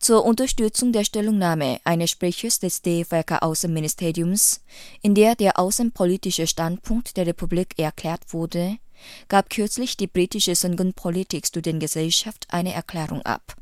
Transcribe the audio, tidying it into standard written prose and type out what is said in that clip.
Zur Unterstützung der Stellungnahme eines Sprechers des DFRK Außenministeriums, in der der außenpolitische Standpunkt der Republik erklärt wurde, gab kürzlich die britische Syncon Politics Studiengesellschaft eine Erklärung ab.